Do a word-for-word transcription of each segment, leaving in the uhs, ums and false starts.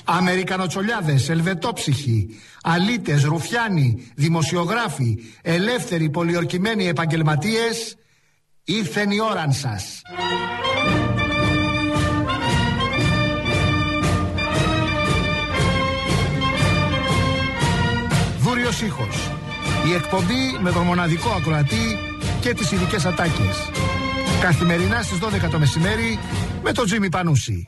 Αμερικανοτσολιάδες, ελβετόψυχοι, αλήτες, ρουφιάνοι, δημοσιογράφοι, ελεύθεροι, πολιορκημένοι επαγγελματίες, ήρθεν η ώραν σας. Δούριος ήχος. Η εκπομπή με τον μοναδικό ακροατή και τις ειδικές ατάκες. Καθημερινά στις δώδεκα το μεσημέρι με τον Τζίμι Πανούση.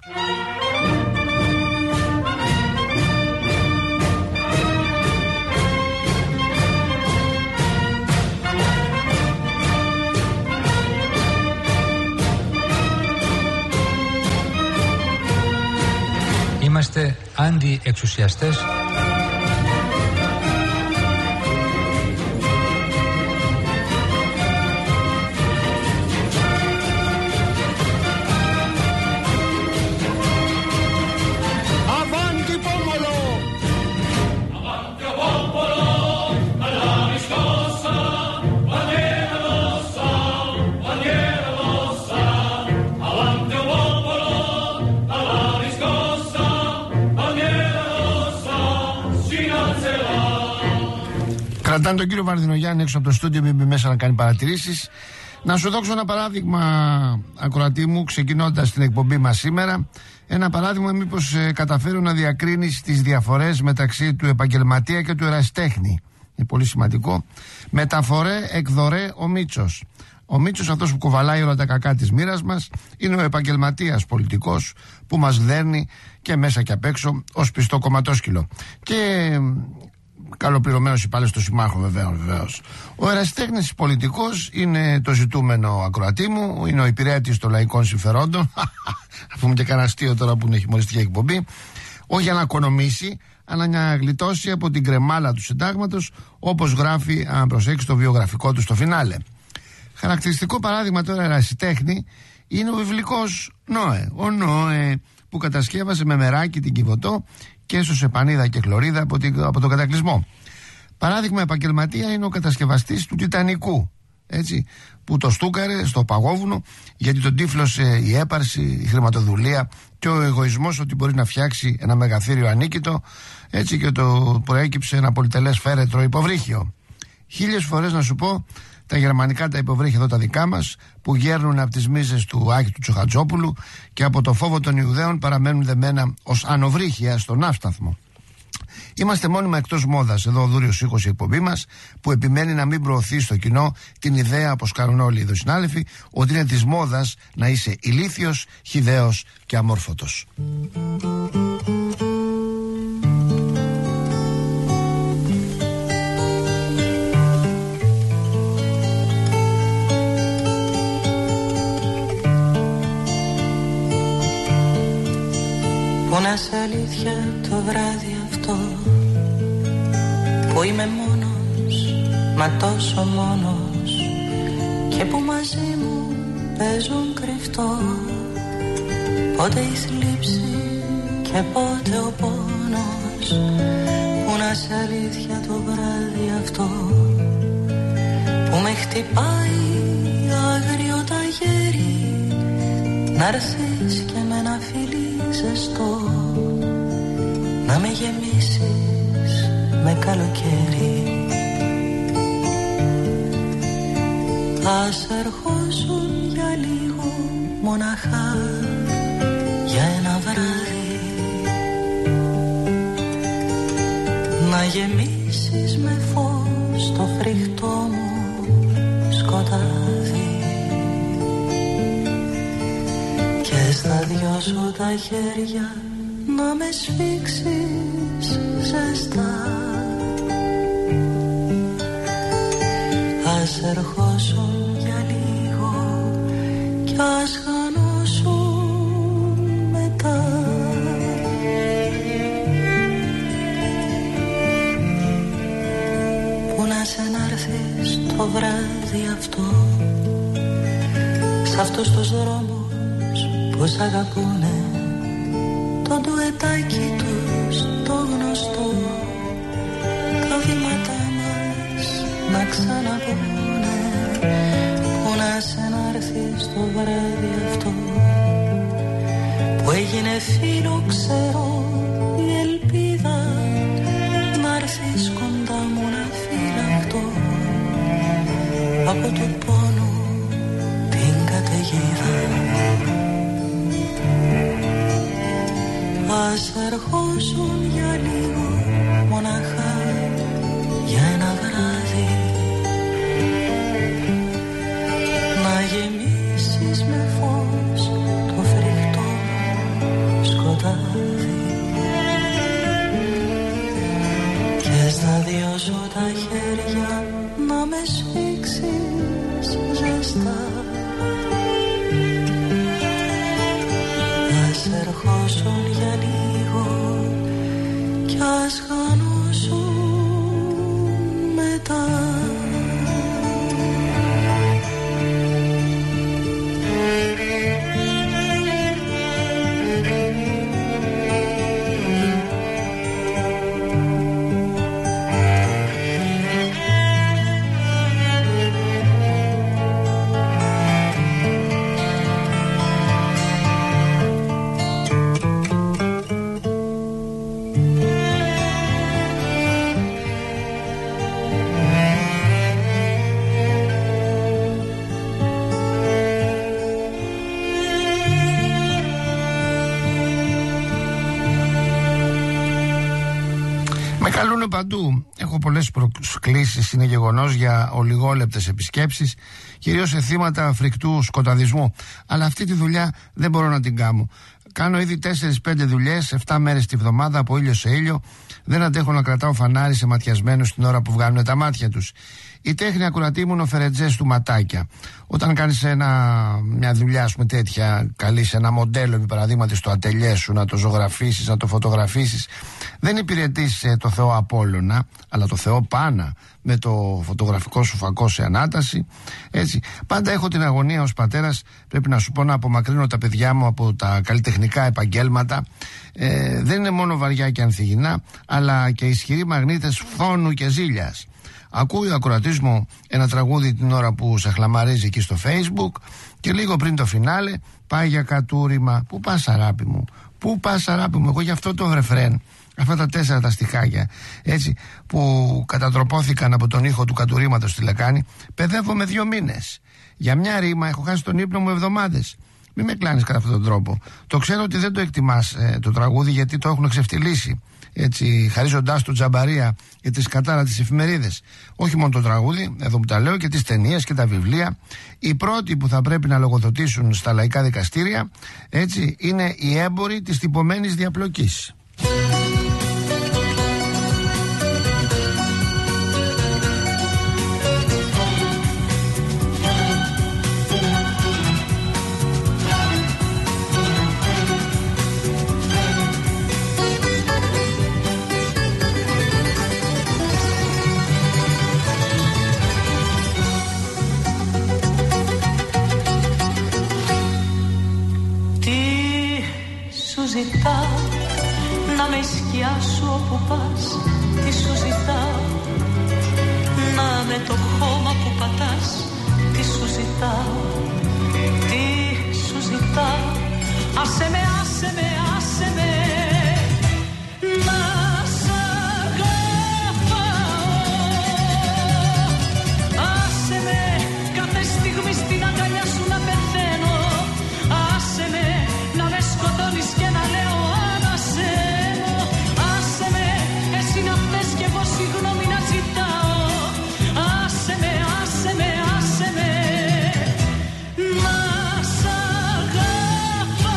Είμαστε αντιεξουσιαστές. Κρατάνε τον κύριο Βαρδινογιάννη έξω από το στούντιο, μην μπει μέσα να κάνει παρατηρήσεις. Να σου δώσω ένα παράδειγμα, ακροατή μου, ξεκινώντας την εκπομπή μας σήμερα. Ένα παράδειγμα, μήπως ε, καταφέρω να διακρίνεις τις διαφορές μεταξύ του επαγγελματία και του ερασιτέχνη. Είναι πολύ σημαντικό. Μεταφορέ, εκδορέ, ο Μίτσος. Ο Μίτσος, αυτός που κουβαλάει όλα τα κακά της μοίρας μας, είναι ο επαγγελματίας πολιτικός που μας δέρνει και μέσα και απ' έξω ως πιστό κομματόσκυλο. Και καλοπληρωμένος υπάλληλος των συμμάχων, βεβαίως, βεβαίως. Ο ερασιτέχνης πολιτικός είναι το ζητούμενο, ακροατή μου, είναι ο υπηρέτης των λαϊκών συμφερόντων. Θα πούμε και κανένα αστείο τώρα που είναι χειμωριστική εκπομπή. Όχι για να οικονομήσει, αλλά να γλιτώσει από την κρεμάλα του συντάγματος, όπως γράφει, αν προσέξει, το βιογραφικό του στο φινάλε. Χαρακτηριστικό παράδειγμα τώρα ερασιτέχνη είναι ο βιβλικός Νόε. Ο Νόε που κατασκεύασε με μεράκι την Κιβωτό και έσωσε πανίδα και χλωρίδα από, την, από τον κατακλυσμό. Παράδειγμα επαγγελματία είναι ο κατασκευαστής του Τιτανικού, έτσι, που το στούκαρε στο παγόβουνο γιατί τον τύφλωσε η έπαρση, η χρηματοδουλεία και ο εγωισμός ότι μπορεί να φτιάξει ένα μεγαθύριο ανίκητο, έτσι, και το προέκυψε ένα πολυτελές φέρετρο υποβρύχιο. Χίλιες φορές να σου πω, τα γερμανικά τα υποβρύχια εδώ τα δικά μας, που γέρνουν από τις μίζες του Άκη του Τσοχατζόπουλου και από το φόβο των Ιουδαίων παραμένουν δεμένα ως ανοβρύχια στον ναύσταθμο. Είμαστε μόνιμα εκτός μόδας, εδώ ο Δούριος ήχος η εκπομπή μας, που επιμένει να μην προωθεί στο κοινό την ιδέα, όπως κάνουν όλοι οι δοσυνάλεφοι, ότι είναι της μόδας να είσαι ηλίθιος, χυδαίος και αμόρφωτος. Πονάς αλήθεια το βράδυ αυτό που είμαι μόνος, μα τόσο μόνος, και που μαζί μου παίζουν κρυφτό πότε η θλίψη και πότε ο πόνος. Πονάς αλήθεια το βράδυ αυτό που με χτυπάει άγριο ταγέρι, να'ρθείς και με ένα φιλί ζεστό να με γεμίσεις με καλοκαίρι. Ας ερχόσουν για λίγο μοναχά, για ένα βράδυ, να γεμίσεις με φως το φρικτό μου σκοτάδι. Και στα δυο σου τα χέρια να με σφίξεις ζεστά. Ας ερχόσουν για λίγο κι ας χανόσουν μετά. Πού να σε να'ρθείς το βράδυ αυτό, σ' αυτούς τους δρόμους που σ' αγαπούνε, το ντουετάκι τους το γνωστό, τα βήματά μας να ξαναπούνε. Που να σε να'ρθείς το βράδυ αυτό που έγινε φίλο, ξέρω, η ας ερχόσουν για λίγο μοναχά για ένα βράδυ, να γεμίσεις με φως το φρικτό σκοτάδι και στα δυο σου τα χέρια να με σφίξεις ζεστά. Ας ερχόσουν για λίγο κι ας χανούσουν μετά. Καλούνε παντού. Έχω πολλές προσκλήσεις, είναι γεγονός, για ολιγόλεπτες επισκέψεις, κυρίως σε θύματα φρικτού σκοταδισμού. Αλλά αυτή τη δουλειά δεν μπορώ να την κάνω. Κάνω ήδη τέσσερις πέντε δουλειές, επτά μέρες τη βδομάδα, από ήλιο σε ήλιο. Δεν αντέχω να κρατάω φανάρι σε ματιασμένους την ώρα που βγάλουν τα μάτια τους. Η τέχνη, ακροατή μου, είναι ο φερετζές του ματάκια. Όταν κάνεις μια δουλειά, ας πούμε, τέτοια, καλείς ένα μοντέλο, επί παραδείγματι, στο ατελιέ σου, να το ζωγραφίσεις, να το φωτογραφίσεις, δεν υπηρετείς ε, το Θεό Απόλλωνα, αλλά το Θεό Πάνα, με το φωτογραφικό σου φακό σε ανάταση. Έτσι. Πάντα έχω την αγωνία ως πατέρας, πρέπει να σου πω, να απομακρύνω τα παιδιά μου από τα καλλιτεχνικά επαγγέλματα. Ε, δεν είναι μόνο βαριά και ανθυγινά, αλλά και ισχυροί μαγνήτες φθόνου και ζήλιας. Ακούει ο ακροατής μου ένα τραγούδι την ώρα που σαχλαμαρίζει εκεί στο Facebook και λίγο πριν το φινάλε πάει για κατούριμα. Πού πας, αγάπη μου, πού πας, αγάπη μου? Εγώ γι' αυτό το ρεφρέν, αυτά τα τέσσερα τα στιχάκια, έτσι, που κατατροπώθηκαν από τον ήχο του κατουρήματος στη λεκάνη, παιδεύω με δύο μήνες. Για μια ρήμα έχω χάσει τον ύπνο μου εβδομάδες. Μην με κλάνεις κατά αυτόν τον τρόπο. Το ξέρω ότι δεν το εκτιμάς ε, το τραγούδι, γιατί το έχουν ξεφτυλίσει, έτσι, χαρίζοντάς του τζαμπαρία για τις κατάρα τις εφημερίδες. Όχι μόνο το τραγούδι, εδώ που τα λέω, και τις ταινίες και τα βιβλία. Οι πρώτοι που θα πρέπει να λογοδοτήσουν στα λαϊκά δικαστήρια, έτσι, είναι οι έμποροι της τυπωμένης διαπλοκής. Ζητάω να με σκιάσω όπου πας, τι σου ζητάω, να με το χώμα που πατάς, τι σου ζητάω, τι σου ζητάω, άσε με, άσε με, άσε με, να σ' αγαπάω, άσε με κάθε στιγμή στην αγκαλιά σου να πεθαίνω, άσε με να με σκοτώνεις και να λέω ανασένω, άσε με εσύ να θες κι εγώ συγγνώμη να ζητάω, άσε με, άσε με, άσε με, να σ' αγαπάω.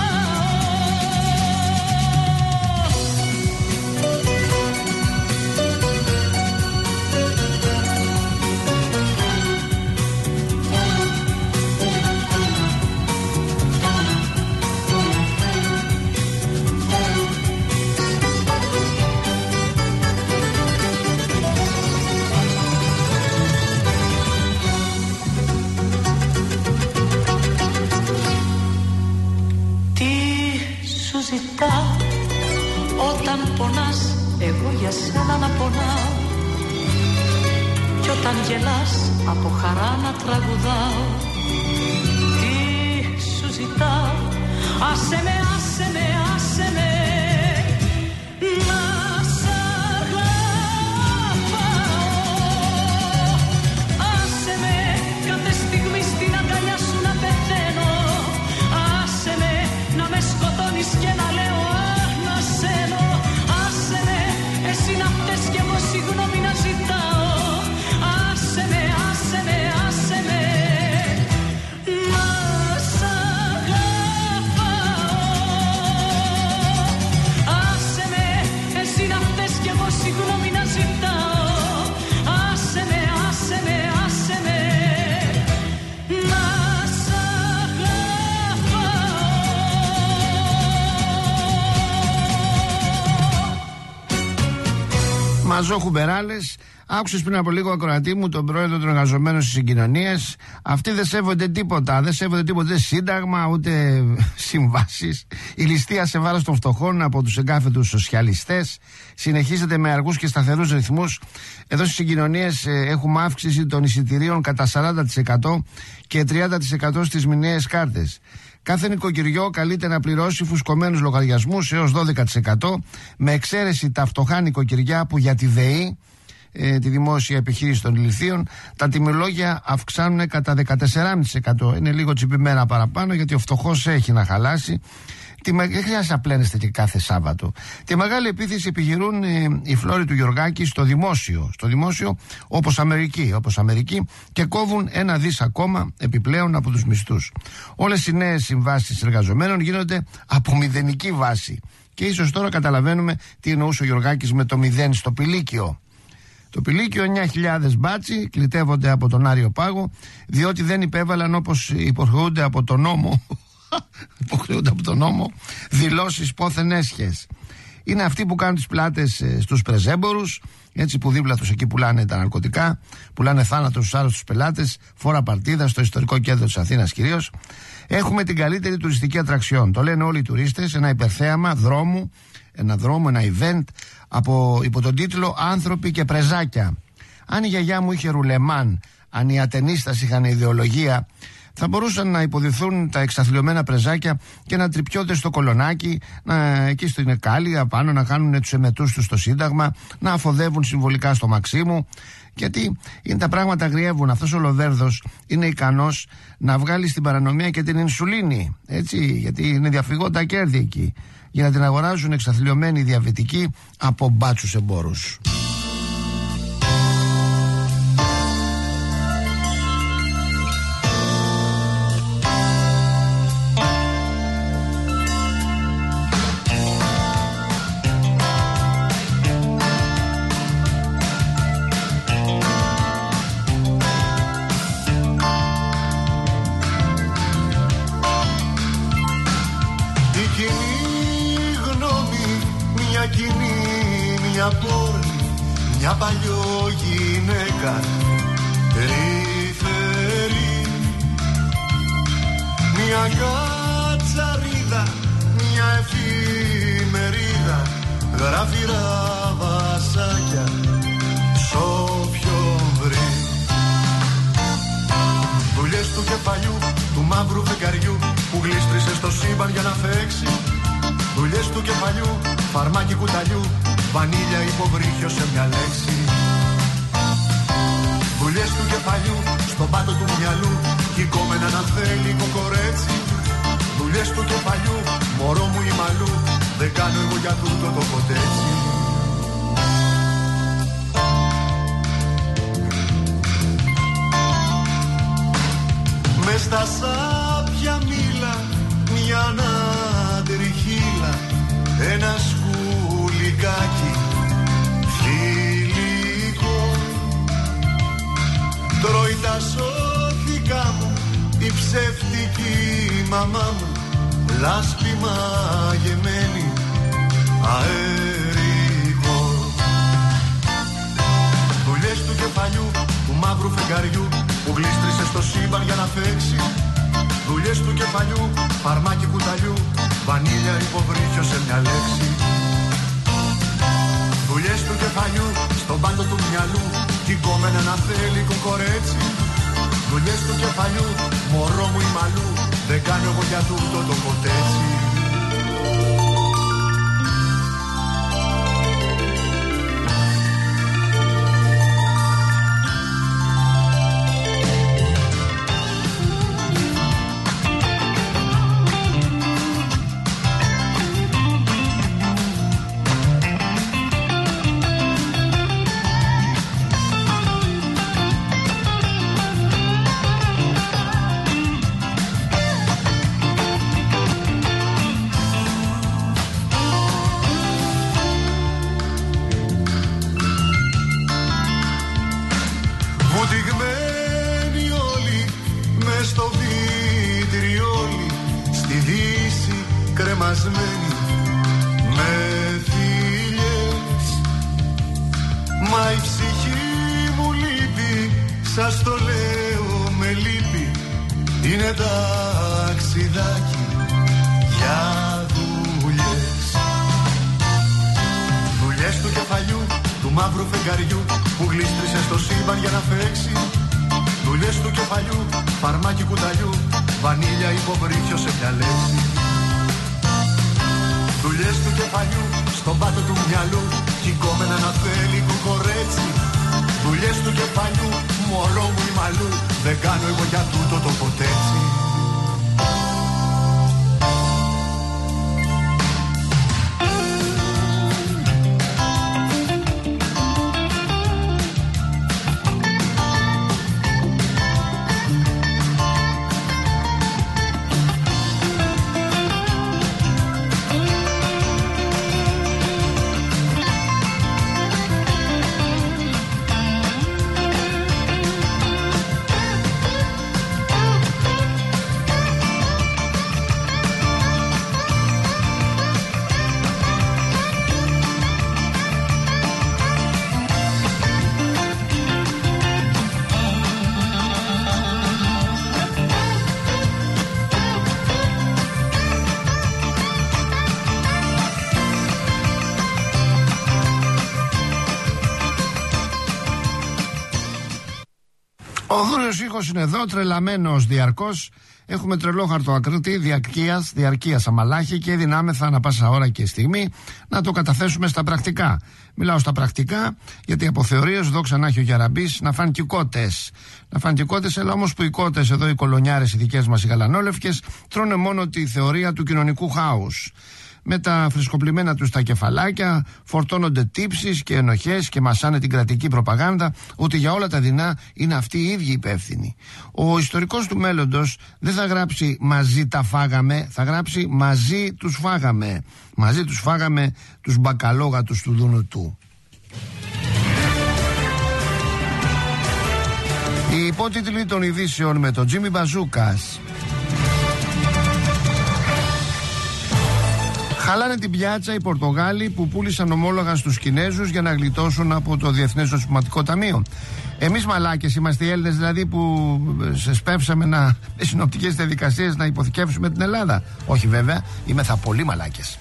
Όταν πονάς, εγώ για σένα να πονάω, κι όταν γελάς, από χαρά να τραγουδάω. Τι σου ζητάω, άσε με, άσε με, άσε με, να σ' αγαπάω. Άσε με κάθε στιγμή στην αγκαλιά σου να πεθαίνω, άσε με να με σκοτώνεις και να λέω ανασένω. Μαζό Χουμπεράλες. Άκουσες πριν από λίγο, ακροατή μου, τον πρόεδρο των εργαζομένων στις συγκοινωνίες. Αυτοί δεν σέβονται τίποτα. Δεν σέβονται τίποτα, ούτε σύνταγμα, ούτε συμβάσεις. Η ληστεία σε βάρος των φτωχών από τους εγκάφετους σοσιαλιστές συνεχίζεται με αργούς και σταθερούς ρυθμούς. Εδώ στις συγκοινωνίες ε, έχουμε αύξηση των εισιτηρίων κατά σαράντα τοις εκατό και τριάντα τοις εκατό στις μηνιαίες κάρτες. Κάθε νοικοκυριό καλείται να πληρώσει φουσκωμένους λογαριασμούς έως δώδεκα τοις εκατό, με εξαίρεση τα φτωχά νοικοκυριά που για τη ΔΕΗ, ε, τη δημόσια επιχείρηση των ηλιθείων, τα τιμολόγια αυξάνουν κατά δεκατέσσερα κόμμα πέντε τοις εκατό. Είναι λίγο τσιπημένα παραπάνω, γιατί ο φτωχός έχει να χαλάσει. Δεν χρειάζεται να πλένεστε και κάθε Σάββατο. Τη μεγάλη επίθεση επιχειρούν ε, οι φλόροι του Γιωργάκη στο δημόσιο. Στο δημόσιο, όπως Αμερική, όπως Αμερική, και κόβουν ένα δις ακόμα επιπλέον από τους μισθούς. Όλες οι νέες συμβάσεις εργαζομένων γίνονται από μηδενική βάση. Και ίσως τώρα καταλαβαίνουμε τι εννοούσε ο Γιωργάκης με το μηδέν στο Πηλίκιο. Το Πηλίκιο, εννιά χιλιάδες μπάτσι κλητεύονται από τον Άριο Πάγο, διότι δεν υπέβαλαν, όπως υποχρεούνται από τον νόμο, υποχρεούνται από τον νόμο, δηλώσεις πόθεν έσχες. Είναι αυτοί που κάνουν τις πλάτες ε, στους πρεζέμπορους, έτσι, που δίπλα τους εκεί πουλάνε τα ναρκωτικά, πουλάνε θάνατο στους άρρωστους πελάτες, φόρα παρτίδα στο ιστορικό κέντρο της Αθήνας κυρίως. Έχουμε την καλύτερη τουριστική ατραξιόν. Το λένε όλοι οι τουρίστες, ένα υπερθέαμα δρόμου, ένα δρόμο, ένα event από, υπό τον τίτλο «Άνθρωποι και πρεζάκια». Αν η γιαγιά μου είχε ρουλεμάν, αν οι ατενίστας είχαν ιδεολογία, θα μπορούσαν να υποδηθούν τα εξαθλιωμένα πρεζάκια και να τρυπιώνται στο κολονάκι, να, εκεί στην Εκάλια πάνω, να κάνουν τους εμετούς τους στο Σύνταγμα, να αφοδεύουν συμβολικά στο Μαξίμου. Γιατί είναι, τα πράγματα αγριεύουν. Αυτός ο Λοδέρδος είναι ικανός να βγάλει στην παρανομία και την ινσουλίνη. Έτσι, γιατί είναι διαφυγόντα κέρδη εκεί, για να την αγοράζουν εξαθλιωμένοι διαβητικοί από μπάτσους εμπόρους. Μια παλιό γυναίκα περιφέρει, μια κατσαρίδα, μια εφημερίδα, γράφειρα βασάκια σ' όποιον βρει. Δουλειές του κεφαλιού, του μαύρου φεγγαριού που γλίστρισε στο σύμπαν για να φέξει. Δουλειές του κεφαλιού, φαρμάκι κουταλιού, βανίλια υποβρύχιο σε μια λέξη. Δουλειές του κεφαλιού, στον πάτο του μυαλού, κηκόμενα να θέλει κοκορέτσι. Δουλειές του κεφαλιού, μωρό μου η μαλλού, δεν κάνω εγώ για τούτο το ποτέτσι. Μες στα σάπια μήλα, μια ανατριχίλα, ένα σκουλικάκι φιλικό. Τρώει τα σώθηκα μου η ψεύτικη μαμά μου, λάσπη μαγεμένη αερικό. Δουλειές του κεφαλιού, του μαύρου φεγγαριού που γλίστρισε στο σύμπαν για να φέξει. Δουλειές του κεφαλιού, φαρμάκι κουταλιού, βανίλια υποβρύχιο σε μια λέξη. Δουλειές του κεφαλιού, στον πάντο του μυαλού, κηκόμενα να θέλει κοκορέτσι. Δουλειές του κεφαλιού, μωρό μου η μαλλού, δεν κάνω εγώ για τούτο το ποτέτσι. Σας το λέω με λύπη, είναι ταξιδάκι για δουλειές. Δουλειές του κεφαλιού, του μαύρου φεγγαριού που γλίστρισε στο σύμπαν για να φέξει. Δουλειές του κεφαλιού, φαρμάκι κουταλιού, βανίλια υποβρύχιο σε μια λέξη. Δουλειές του κεφαλιού, στον πάτο του μυαλού, κυκόμενα να θέλει κουκορέτσι. Δουλειές του κεφαλιού, μωρό μου η μαλλού, δεν κάνω εγώ για τούτο το ποτέτσι. Ο δούριος ήχος είναι εδώ, τρελαμένος διαρκώς. Έχουμε τρελό χαρτοακριτή διαρκείας, διαρκείας αμαλάχη και δυνάμεθα ανά πάσα ώρα και στιγμή να το καταθέσουμε στα πρακτικά. Μιλάω στα πρακτικά γιατί από θεωρίες, δόξα να έχει ο Γιαραμπής, να φάνε και κότες. Να φάνε και κότες, αλλά όμως που οι κότες εδώ, οι κολονιάρες, οι δικές μας οι γαλανόλευκες, τρώνε μόνο τη θεωρία του κοινωνικού χάους. Με τα φρεσκοπλημμένα τους τα κεφαλάκια φορτώνονται τύψεις και ενοχές και μασάνε την κρατική προπαγάνδα ότι για όλα τα δεινά είναι αυτοί οι ίδιοι υπεύθυνοι. Ο ιστορικός του μέλλοντος δεν θα γράψει μαζί τα φάγαμε, θα γράψει μαζί τους φάγαμε. Μαζί τους φάγαμε τους μπακαλόγατους του Δουνουτού. Οι υπότιτλοι των ειδήσεων με τον Τζίμι Μπαζούκας. Χαλάνε την πιάτσα οι Πορτογάλοι που πούλησαν ομόλογα στους Κινέζους για να γλιτώσουν από το Διεθνές Νοσηματικό Ταμείο. Εμείς μαλάκες είμαστε οι Έλληνες, δηλαδή, που σε σπεύσαμε να, με συνοπτικές διαδικασίες να υποθηκεύσουμε την Ελλάδα. Όχι βέβαια, είμαι θα πολύ μαλάκες.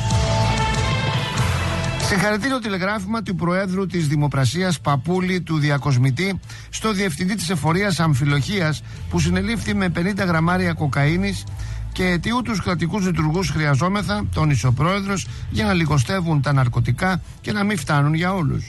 Συγχαρητήριο τηλεγράφημα του Προέδρου της Δημοπρασίας Παπούλη του Διακοσμητή στο Διευθυντή της Εφορίας Αμφιλοχίας που συνελήφθη με πενήντα γραμμάρια κοκαίνης και τι ούτους κρατικούς λειτουργούς χρειαζόμεθα, τόνισε ο Πρόεδρος, για να λιγοστεύουν τα ναρκωτικά και να μην φτάνουν για όλους.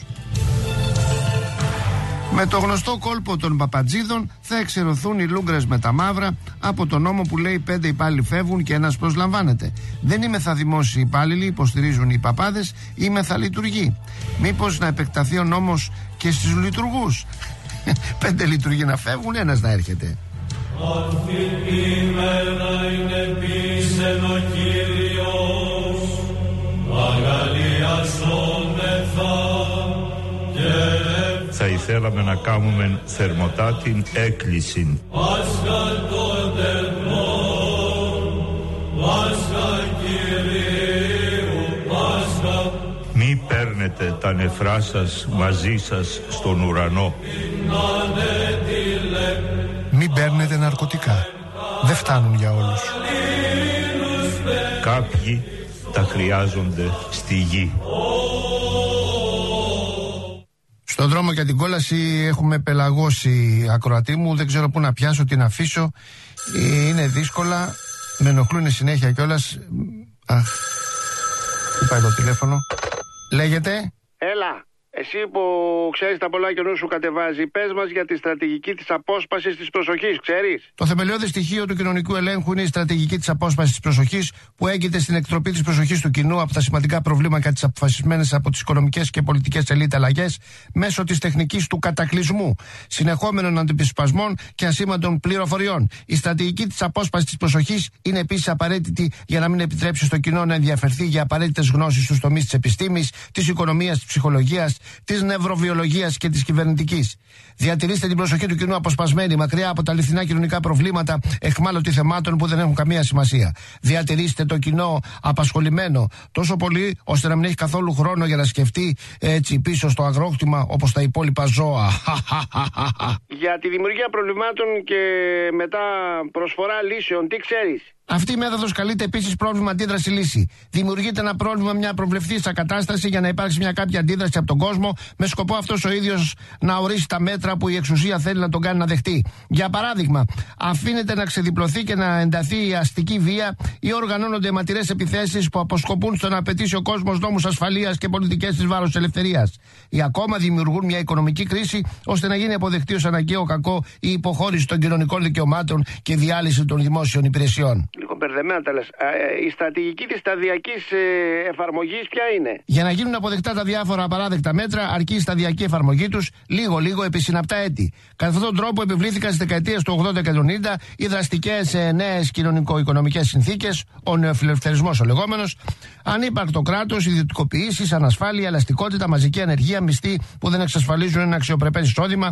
Με το γνωστό κόλπο των παπατζίδων θα εξαιρωθούν οι λούγκρες με τα μαύρα από τον νόμο που λέει πέντε υπάλληλοι φεύγουν και ένας προσλαμβάνεται. Δεν είμαι θα δημόσιοι υπάλληλοι, υποστηρίζουν οι παπάδες, είμαι θα λειτουργοί. Μήπως να επεκταθεί ο νόμος και στους λειτουργούς? Πέντε λειτουργοί να φεύγουν, ένας να έρχεται. Αυτή τη μέρα είναι πίσεν ο Κύριος, αγαλιασόμεθα και θα ήθελαμε να κάνουμε θερμοτά την έκκληση. Πάσχα των δεσμών, Πάσχα Κυρίου, Πάσχα. Μη παίρνετε τα νεφρά σας μαζί σας στον ουρανό. Μην παίρνετε ναρκωτικά. Δεν φτάνουν για όλους. Κάποιοι τα χρειάζονται στη γη. Στον δρόμο για την κόλαση έχουμε πελαγώσει, ακροατή μου. Δεν ξέρω πού να πιάσω, τι να αφήσω. Είναι δύσκολα. Με ενοχλούν συνέχεια κιόλας. Αχ, πού πάει το τηλέφωνο? Λέγεται. Έλα. Εσύ που ξέρεις τα πολλά και νου σου κατεβάζει, πες μας για τη στρατηγική της απόσπασης της προσοχής, ξέρεις? Το θεμελιώδες στοιχείο του κοινωνικού ελέγχου είναι η στρατηγική της απόσπασης της προσοχής, που έγκυται στην εκτροπή της προσοχής του κοινού από τα σημαντικά προβλήματα και τις αποφασισμένες από τις οικονομικές και πολιτικές ελίτ αλλαγές μέσω της τεχνικής του κατακλυσμού, συνεχόμενων αντιπισπασμών και ασήμαντων πληροφοριών. Η στρατηγική της απόσπασης της προσοχής είναι επίσης απαραίτητη για να μην επιτρέψει στο κοινό να ενδιαφερθεί για απαραίτητες γνώσεις στους τομείς της επιστήμης, της οικονομίας, της ψυχολογίας, της νευροβιολογίας και της κυβερνητικής. Διατηρήστε την προσοχή του κοινού αποσπασμένη, μακριά από τα αληθινά κοινωνικά προβλήματα, εχμάλωτοι θεμάτων που δεν έχουν καμία σημασία. Διατηρήστε το κοινό απασχολημένο τόσο πολύ, ώστε να μην έχει καθόλου χρόνο για να σκεφτεί έτσι πίσω στο αγρόκτημα όπως τα υπόλοιπα ζώα. Για τη δημιουργία προβλημάτων και μετά προσφορά λύσεων, τι ξέρεις? Αυτή η μέθοδος καλείται επίσης πρόβλημα αντίδραση λύση. Δημιουργείται ένα πρόβλημα, μια προβλεφθήσα κατάσταση για να υπάρξει μια κάποια αντίδραση από τον κόσμο, με σκοπό αυτός ο ίδιος να ορίσει τα μέτρα που η εξουσία θέλει να τον κάνει να δεχτεί. Για παράδειγμα, αφήνεται να ξεδιπλωθεί και να ενταθεί η αστική βία ή οργανώνονται αιματηρές επιθέσεις που αποσκοπούν στο να απαιτήσει ο κόσμος νόμους ασφαλείας και πολιτικές της βάρος της ελευθερίας. Ή ακόμα δημιουργούν μια οικονομική κρίση ώστε να γίνει αποδεκτή ως αναγκαίο κακό η υποχώρηση των κοινωνικών δικαιωμάτων και διάλυση των δημόσιων υπηρεσιών. Λίγο μπερδεμένα τα λες. Η στρατηγική της σταδιακής ε, εφαρμογής ποια είναι? Για να γίνουν αποδεκτά τα διάφορα απαράδεκτα μέτρα, αρκεί η σταδιακή εφαρμογή τους λίγο-λίγο επί συναπτά έτη. Κατά αυτόν τον τρόπο επιβλήθηκαν στις δεκαετίες του ογδόντα και του ενενήντα οι δραστικές ε, νέες κοινωνικο-οικονομικές συνθήκες, ο νεοφιλελευθερισμός ο λεγόμενος, ανύπαρκτο κράτος, ιδιωτικοποιήσεις, ανασφάλεια, ελαστικότητα, μαζική ανεργία, μισθοί που δεν εξασφαλίζουν ένα αξιοπρεπές εισόδημα.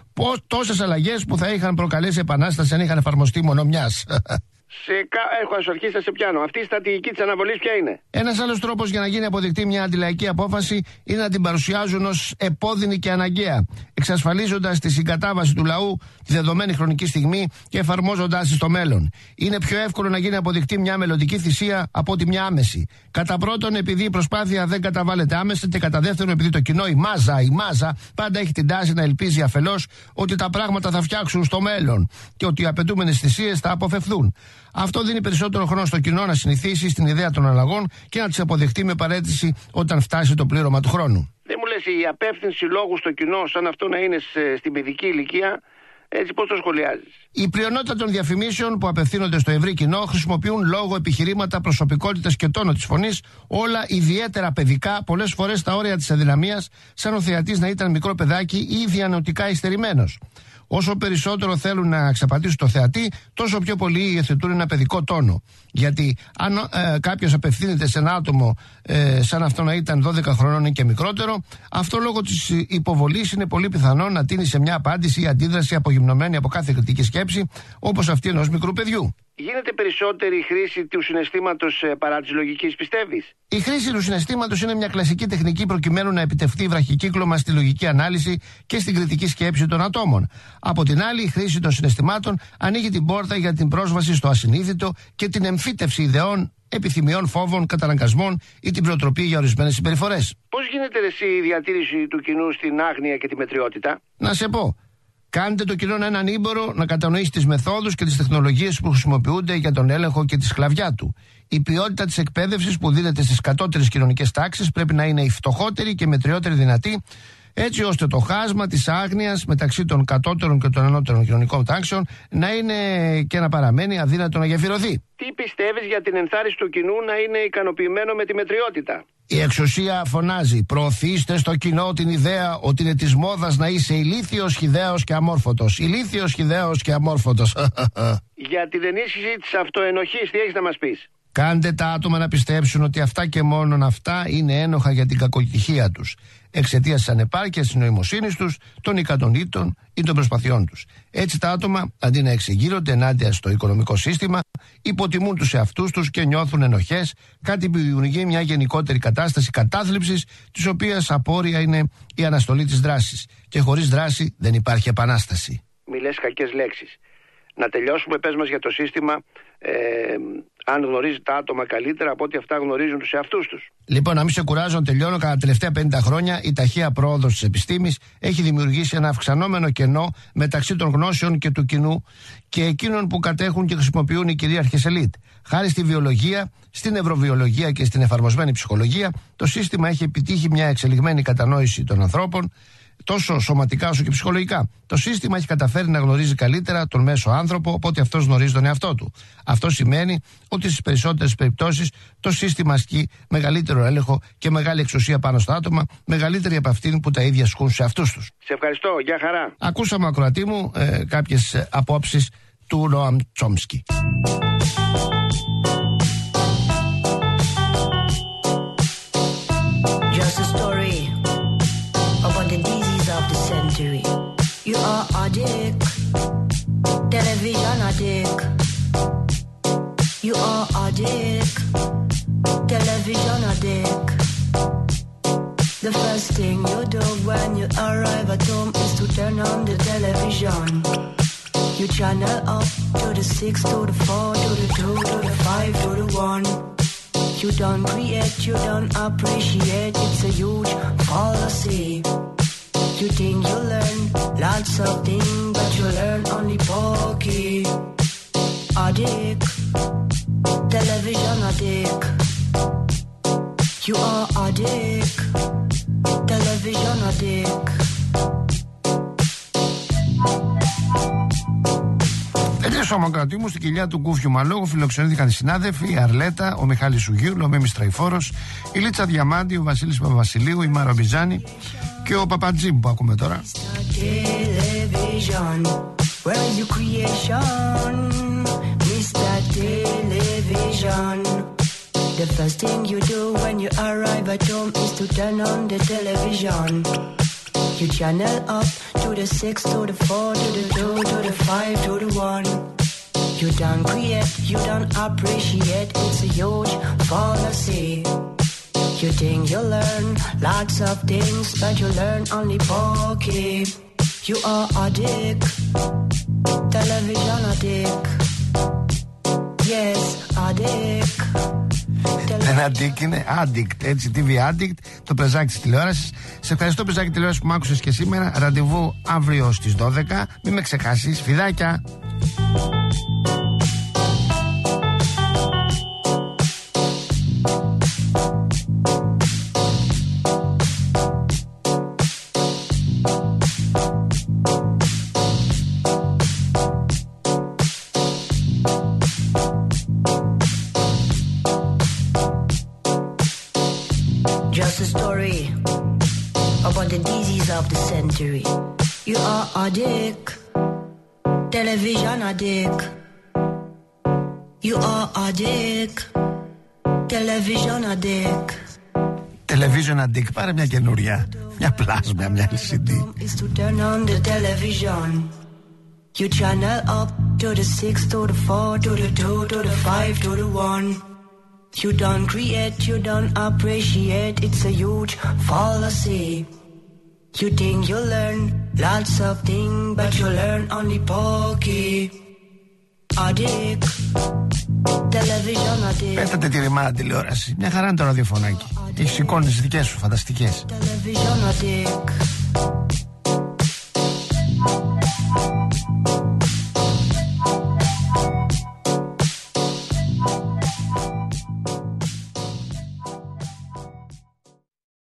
Τόσες αλλαγές που θα είχαν προκαλέσει επανάσταση αν είχαν εφαρμοστεί μόνο μιας. Σε κα... Έχω αρχίσει να σε πιάνω. Αυτή η στρατηγική της αναβολής ποια είναι? Ένας άλλος τρόπος για να γίνει αποδεκτή μια αντιλαϊκή απόφαση είναι να την παρουσιάζουν ως επώδυνη και αναγκαία, εξασφαλίζοντας τη συγκατάβαση του λαού τη δεδομένη χρονική στιγμή και εφαρμόζοντας τη στο μέλλον. Είναι πιο εύκολο να γίνει αποδεκτή μια μελλοντική θυσία από ότι μια άμεση. Κατά πρώτον, επειδή η προσπάθεια δεν καταβάλλεται άμεσα, και κατά δεύτερον, επειδή το κοινό, η μάζα, η μάζα πάντα έχει την τάση να ελπίζει αφελώς ότι τα πράγματα θα φτιάξουν στο μέλλον και ότι οι απαιτούμενες θυσίες θα αποφευθούν. Αυτό δίνει περισσότερο χρόνο στο κοινό να συνηθίσει στην ιδέα των αλλαγών και να τις αποδεχτεί με παρέτηση όταν φτάσει το πλήρωμα του χρόνου. Δεν μου λες η απεύθυνση λόγου στο κοινό, σαν αυτό να είναι στην παιδική ηλικία, έτσι πώς το σχολιάζεις? Η πλειονότητα των διαφημίσεων που απευθύνονται στο ευρύ κοινό χρησιμοποιούν λόγο, επιχειρήματα, προσωπικότητες και τόνο της φωνής, όλα ιδιαίτερα παιδικά, πολλές φορές στα όρια της αδυναμίας, σαν ο θεατής να ήταν μικρό παιδάκι ή διανοητικά υστερημένος. Όσο περισσότερο θέλουν να ξαπατήσουν το θεατή, τόσο πιο πολύ υιοθετούν ένα παιδικό τόνο. Γιατί αν ε, κάποιος απευθύνεται σε ένα άτομο ε, σαν αυτό να ήταν δώδεκα χρονών ή και μικρότερο, αυτό λόγω της υποβολής είναι πολύ πιθανό να τίνει σε μια απάντηση ή αντίδραση απογυμνωμένη από κάθε κριτική σκέψη, όπως αυτή ενός μικρού παιδιού. Γίνεται περισσότερη χρήση του συναισθήματος ε, παρά της λογικής, πιστεύεις? Η χρήση του συναισθήματος είναι μια κλασική τεχνική προκειμένου να επιτευχθεί βραχικύκλωμα στη λογική ανάλυση και στην κριτική σκέψη των ατόμων. Από την άλλη, η χρήση των συναισθημάτων ανοίγει την πόρτα για την πρόσβαση στο ασυνείδητο και την εμφύτευση ιδεών, επιθυμιών, φόβων, καταναγκασμών ή την προτροπή για ορισμένες συμπεριφορές. Πώς γίνεται εσύ η διατήρηση του κοινού στην άγνοια και τη μετριότητα? Να σε πω. Κάντε το κοινό να είναι ανήμπορο να κατανοήσει τις μεθόδους και τις τεχνολογίες που χρησιμοποιούνται για τον έλεγχο και τη σκλαβιά του. Η ποιότητα της εκπαίδευσης που δίνεται στις κατώτερες κοινωνικές τάξεις πρέπει να είναι η φτωχότερη και μετριότερη δυνατή, έτσι ώστε το χάσμα της άγνοιας μεταξύ των κατώτερων και των ανώτερων κοινωνικών τάξεων να είναι και να παραμένει αδύνατο να γεφυρωθεί. Τι πιστεύεις για την ενθάρρυνση του κοινού να είναι ικανοποιημένο με τη μετριότητα? Η εξουσία φωνάζει: προωθήστε στο κοινό την ιδέα ότι είναι της μόδας να είσαι ηλίθιος, χυδαίος και αμόρφωτος. Ηλίθιος, χυδαίος και αμόρφωτος. Για την ενίσχυση της αυτοενοχής, τι έχεις να μας πεις? Κάντε τα άτομα να πιστέψουν ότι αυτά και μόνον αυτά είναι ένοχα για την κακοτυχία τους, εξαιτίας της ανεπάρκειας της νοημοσύνης τους, των ικανοτήτων ή των προσπαθειών τους. Έτσι τα άτομα, αντί να εξεγείρονται ενάντια στο οικονομικό σύστημα, υποτιμούν τους εαυτούς τους και νιώθουν ενοχές, κάτι που δημιουργεί μια γενικότερη κατάσταση κατάθλιψης, της οποίας απόρρια είναι η αναστολή της δράσης. Και χωρίς δράση δεν υπάρχει επανάσταση. Μη λες κακές λέξεις. Να τελειώσουμε, πες μας για το σύστημα, ε, αν γνωρίζει τα άτομα καλύτερα από ό,τι αυτά γνωρίζουν τους εαυτούς τους. Λοιπόν, να μην σε κουράζω, τελειώνω. Κατά τα τελευταία πενήντα χρόνια η ταχεία πρόοδος της επιστήμης έχει δημιουργήσει ένα αυξανόμενο κενό μεταξύ των γνώσεων και του κοινού και εκείνων που κατέχουν και χρησιμοποιούν οι κυρίαρχες ελίτ. Χάρη στη βιολογία, στην νευροβιολογία και στην εφαρμοσμένη ψυχολογία, το σύστημα έχει επιτύχει μια εξελιγμένη κατανόηση των ανθρώπων, τόσο σωματικά όσο και ψυχολογικά. Το σύστημα έχει καταφέρει να γνωρίζει καλύτερα τον μέσο άνθρωπο από ότι αυτός γνωρίζει τον εαυτό του. Αυτό σημαίνει ότι στις περισσότερες περιπτώσεις το σύστημα ασκεί μεγαλύτερο έλεγχο και μεγάλη εξουσία πάνω στα άτομα, μεγαλύτερη από αυτήν που τα ίδια ασκούν σε αυτούς τους. Σε ευχαριστώ. Γεια χαρά. Ακούσαμε, ακροατή μου, ε, κάποιες απόψεις του Νοαμ Τσόμσκι. Just a story century. You are addict, television addict. You are addict, television addict. The first thing you do when you arrive at home is to turn on the television. You channel up to the six, to the four, to the two, to the five, to the one. You don't create, you don't appreciate, it's a huge fallacy. You think you learn lots of things, but you learn only pokey. Addict, television addict. You are addict, television addict. Τελείωσε ο Ομοκρατή μου στην κοιλιά του Κούφιου Μαλόγου. Φιλοξενήθηκαν οι συνάδελφοι, η Αρλέτα, ο Μιχάλης Σουγίου, ο Μίμης Τραϊφόρος, η Λίτσα Διαμάντη, ο Βασίλης Παπαβασιλείου, η Μάρα Μπιζάνη και ο Παπατζήμ που ακούμε τώρα. The first thing you do when you arrive at home is to turn on the television. You channel up to the six, to the four, to the two, to the five, to the one. You don't create, you don't appreciate, it's a huge fallacy. You think you learn lots of things, but you learn only pokey. You are addict, television addict. Yes, addict. Δεν addict είναι addict, έτσι, τι βι addict, το πεζάκι της τηλεόρασης. Σε ευχαριστώ πεζάκι τηλεόρασης που μ' άκουσες και σήμερα. Ραντεβού αύριο στις δώδεκα. Μην με ξεχάσεις, φιδάκια. Just a story about the disease of the century. You are addict, television addict. You are addict, television addict. Television addict, πάρε μια καινούρια, μια πλάσμα, μια ελ σι ντι. Is to turn on the television. You channel up to the six, to the four, to the two, to the five, to the one. You don't create, you don't appreciate, it's a huge fallacy. You think you learn lots of things, but you learn only pokey. Addict, television addict. Πέθατε τη ρημάνα τηλεόραση. Μια χαρά είναι το ραδιοφωνάκι. Έχει εικόνες δικές σου, φανταστικές. Television addict.